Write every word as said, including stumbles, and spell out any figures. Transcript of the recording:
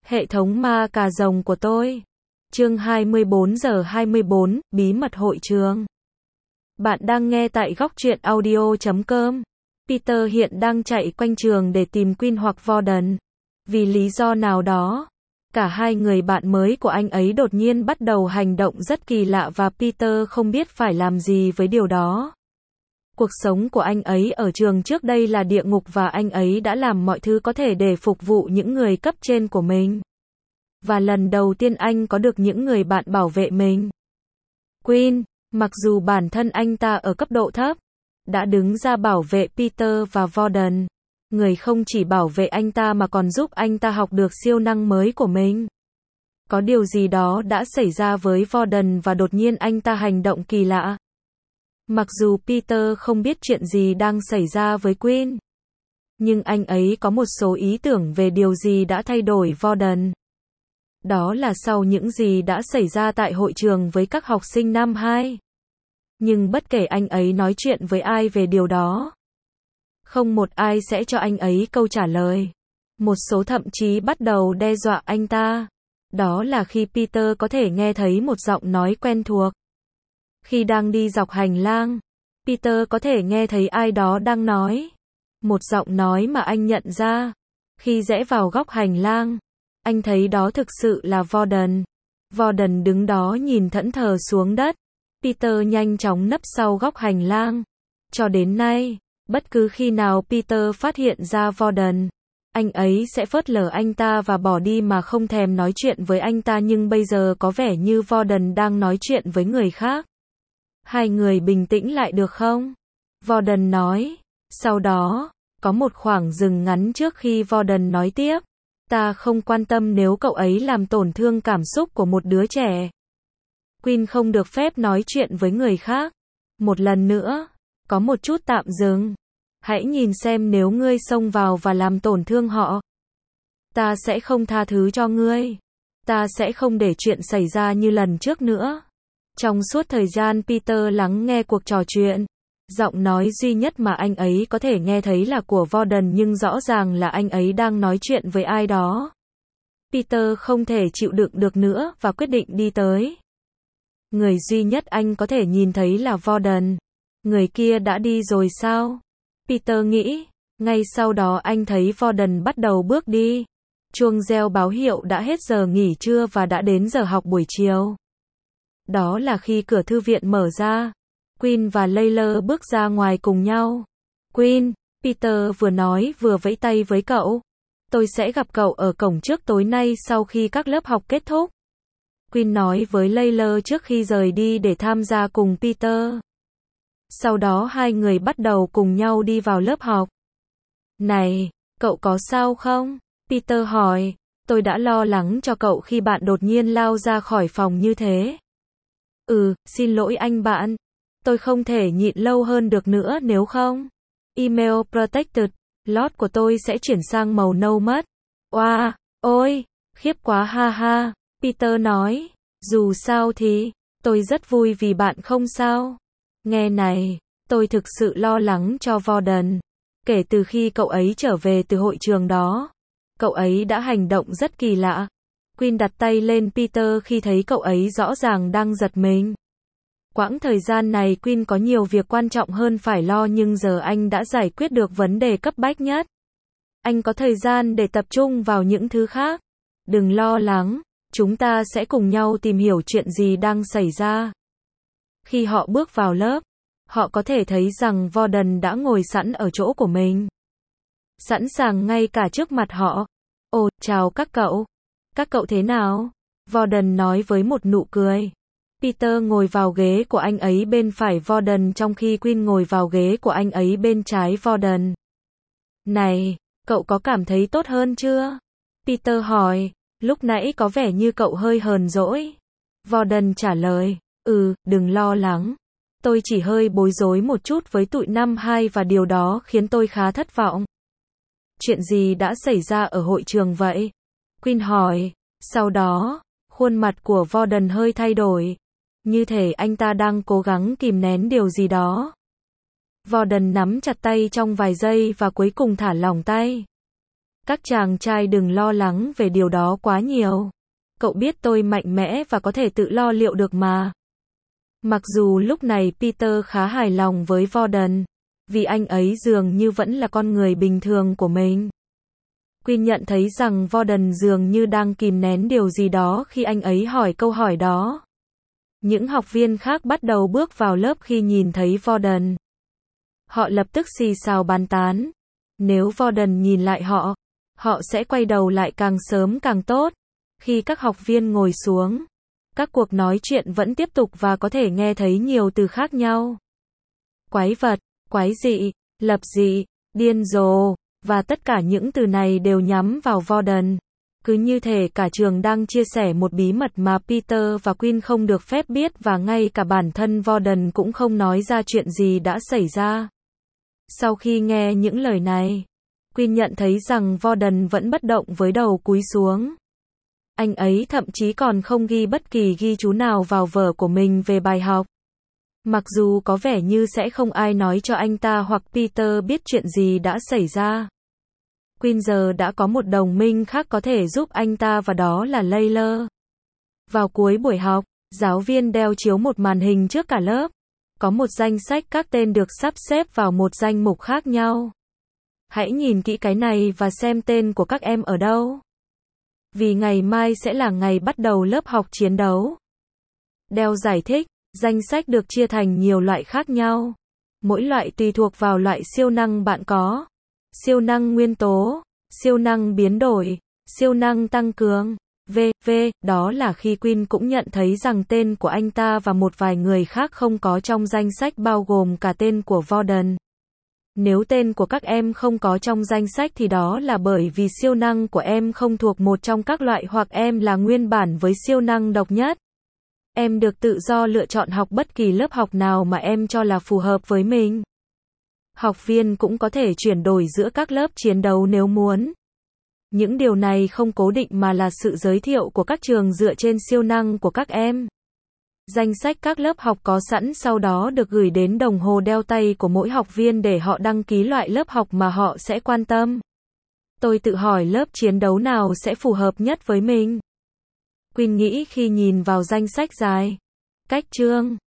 Hệ thống ma cà rồng của tôi. Chương hai mươi bốn giờ hai mươi bốn, bí mật hội trường. Bạn đang nghe tại góc truyện audio chấm com. Peter hiện đang chạy quanh trường để tìm Quinn hoặc Warden. Vì lý do nào đó, cả hai người bạn mới của anh ấy đột nhiên bắt đầu hành động rất kỳ lạ và Peter không biết phải làm gì với điều đó. Cuộc sống của anh ấy ở trường trước đây là địa ngục và anh ấy đã làm mọi thứ có thể để phục vụ những người cấp trên của mình. Và lần đầu tiên anh có được những người bạn bảo vệ mình. Quinn, mặc dù bản thân anh ta ở cấp độ thấp, đã đứng ra bảo vệ Peter và Warden. Người không chỉ bảo vệ anh ta mà còn giúp anh ta học được siêu năng mới của mình. Có điều gì đó đã xảy ra với Warden và đột nhiên anh ta hành động kỳ lạ. Mặc dù Peter không biết chuyện gì đang xảy ra với Quinn, nhưng anh ấy có một số ý tưởng về điều gì đã thay đổi Warden. Đó là sau những gì đã xảy ra tại hội trường với các học sinh năm hai. Nhưng bất kể anh ấy nói chuyện với ai về điều đó, không một ai sẽ cho anh ấy câu trả lời. Một số thậm chí bắt đầu đe dọa anh ta. Đó là khi Peter có thể nghe thấy một giọng nói quen thuộc. Khi đang đi dọc hành lang, Peter có thể nghe thấy ai đó đang nói. Một giọng nói mà anh nhận ra. Khi rẽ vào góc hành lang, anh thấy đó thực sự là Warden. Warden đứng đó nhìn thẫn thờ xuống đất. Peter nhanh chóng nấp sau góc hành lang. Cho đến nay, bất cứ khi nào Peter phát hiện ra Warden, anh ấy sẽ phớt lờ anh ta và bỏ đi mà không thèm nói chuyện với anh ta, nhưng bây giờ có vẻ như Warden đang nói chuyện với người khác. Hai người bình tĩnh lại được không? Warden nói. Sau đó, có một khoảng dừng ngắn trước khi Warden nói tiếp. Ta không quan tâm nếu cậu ấy làm tổn thương cảm xúc của một đứa trẻ. Quinn không được phép nói chuyện với người khác. Một lần nữa, có một chút tạm dừng. Hãy nhìn xem nếu ngươi xông vào và làm tổn thương họ. Ta sẽ không tha thứ cho ngươi. Ta sẽ không để chuyện xảy ra như lần trước nữa. Trong suốt thời gian Peter lắng nghe cuộc trò chuyện, giọng nói duy nhất mà anh ấy có thể nghe thấy là của Warden, nhưng rõ ràng là anh ấy đang nói chuyện với ai đó. Peter không thể chịu đựng được nữa và quyết định đi tới. Người duy nhất anh có thể nhìn thấy là Warden. Người kia đã đi rồi sao? Peter nghĩ. Ngay sau đó anh thấy Warden bắt đầu bước đi. Chuông reo báo hiệu đã hết giờ nghỉ trưa và đã đến giờ học buổi chiều. Đó là khi cửa thư viện mở ra. Quinn và Layla bước ra ngoài cùng nhau. Quinn, Peter vừa nói vừa vẫy tay với cậu. Tôi sẽ gặp cậu ở cổng trước tối nay sau khi các lớp học kết thúc. Quinn nói với Layla trước khi rời đi để tham gia cùng Peter. Sau đó hai người bắt đầu cùng nhau đi vào lớp học. Này, cậu có sao không? Peter hỏi. Tôi đã lo lắng cho cậu khi bạn đột nhiên lao ra khỏi phòng như thế. Ừ, xin lỗi anh bạn. Tôi không thể nhịn lâu hơn được nữa nếu không. Email protected. Lót của tôi sẽ chuyển sang màu nâu mất. Oa, wow, ôi, khiếp quá ha ha. Peter nói. Dù sao thì, tôi rất vui vì bạn không sao. Nghe này, tôi thực sự lo lắng cho Warden. Kể từ khi cậu ấy trở về từ hội trường đó, cậu ấy đã hành động rất kỳ lạ. Quinn đặt tay lên Peter khi thấy cậu ấy rõ ràng đang giật mình. Quãng thời gian này Quinn có nhiều việc quan trọng hơn phải lo, nhưng giờ anh đã giải quyết được vấn đề cấp bách nhất. Anh có thời gian để tập trung vào những thứ khác. Đừng lo lắng, chúng ta sẽ cùng nhau tìm hiểu chuyện gì đang xảy ra. Khi họ bước vào lớp, họ có thể thấy rằng Warden đã ngồi sẵn ở chỗ của mình. Sẵn sàng ngay cả trước mặt họ. Ồ, chào các cậu. Các cậu thế nào? Warden nói với một nụ cười. Peter ngồi vào ghế của anh ấy bên phải Warden trong khi Quinn ngồi vào ghế của anh ấy bên trái Warden. Này, cậu có cảm thấy tốt hơn chưa? Peter hỏi. Lúc nãy có vẻ như cậu hơi hờn dỗi. Warden trả lời. Ừ, đừng lo lắng. Tôi chỉ hơi bối rối một chút với tụi năm hai và điều đó khiến tôi khá thất vọng. Chuyện gì đã xảy ra ở hội trường vậy? Quinn hỏi. Sau đó, khuôn mặt của Warden hơi thay đổi. Như thể anh ta đang cố gắng kìm nén điều gì đó. Warden nắm chặt tay trong vài giây và cuối cùng thả lỏng tay. Các chàng trai đừng lo lắng về điều đó quá nhiều. Cậu biết tôi mạnh mẽ và có thể tự lo liệu được mà. Mặc dù lúc này Peter khá hài lòng với Vorden, vì anh ấy dường như vẫn là con người bình thường của mình. Quinn nhận thấy rằng Vorden dường như đang kìm nén điều gì đó khi anh ấy hỏi câu hỏi đó. Những học viên khác bắt đầu bước vào lớp khi nhìn thấy Vorden. Họ lập tức xì xào bàn tán. Nếu Vorden nhìn lại họ, họ sẽ quay đầu lại càng sớm càng tốt. Khi các học viên ngồi xuống, các cuộc nói chuyện vẫn tiếp tục và có thể nghe thấy nhiều từ khác nhau. Quái vật, quái dị, lập dị, điên rồ, và tất cả những từ này đều nhắm vào Vorden. Cứ như thể cả trường đang chia sẻ một bí mật mà Peter và Quinn không được phép biết và ngay cả bản thân Vorden cũng không nói ra chuyện gì đã xảy ra. Sau khi nghe những lời này, Quinn nhận thấy rằng Vorden vẫn bất động với đầu cúi xuống. Anh ấy thậm chí còn không ghi bất kỳ ghi chú nào vào vở của mình về bài học. Mặc dù có vẻ như sẽ không ai nói cho anh ta hoặc Peter biết chuyện gì đã xảy ra. Quinn giờ đã có một đồng minh khác có thể giúp anh ta và đó là Layla. Vào cuối buổi học, giáo viên đeo chiếu một màn hình trước cả lớp. Có một danh sách các tên được sắp xếp vào một danh mục khác nhau. Hãy nhìn kỹ cái này và xem tên của các em ở đâu. Vì ngày mai sẽ là ngày bắt đầu lớp học chiến đấu. Đeo giải thích, danh sách được chia thành nhiều loại khác nhau. Mỗi loại tùy thuộc vào loại siêu năng bạn có. Siêu năng nguyên tố, siêu năng biến đổi, siêu năng tăng cường, vân vân Đó là khi Quinn cũng nhận thấy rằng tên của anh ta và một vài người khác không có trong danh sách bao gồm cả tên của Vorden. Nếu tên của các em không có trong danh sách thì đó là bởi vì siêu năng của em không thuộc một trong các loại hoặc em là nguyên bản với siêu năng độc nhất. Em được tự do lựa chọn học bất kỳ lớp học nào mà em cho là phù hợp với mình. Học viên cũng có thể chuyển đổi giữa các lớp chiến đấu nếu muốn. Những điều này không cố định mà là sự giới thiệu của các trường dựa trên siêu năng của các em. Danh sách các lớp học có sẵn sau đó được gửi đến đồng hồ đeo tay của mỗi học viên để họ đăng ký loại lớp học mà họ sẽ quan tâm. Tôi tự hỏi lớp chiến đấu nào sẽ phù hợp nhất với mình. Quinn nghĩ khi nhìn vào danh sách dài. Cách chương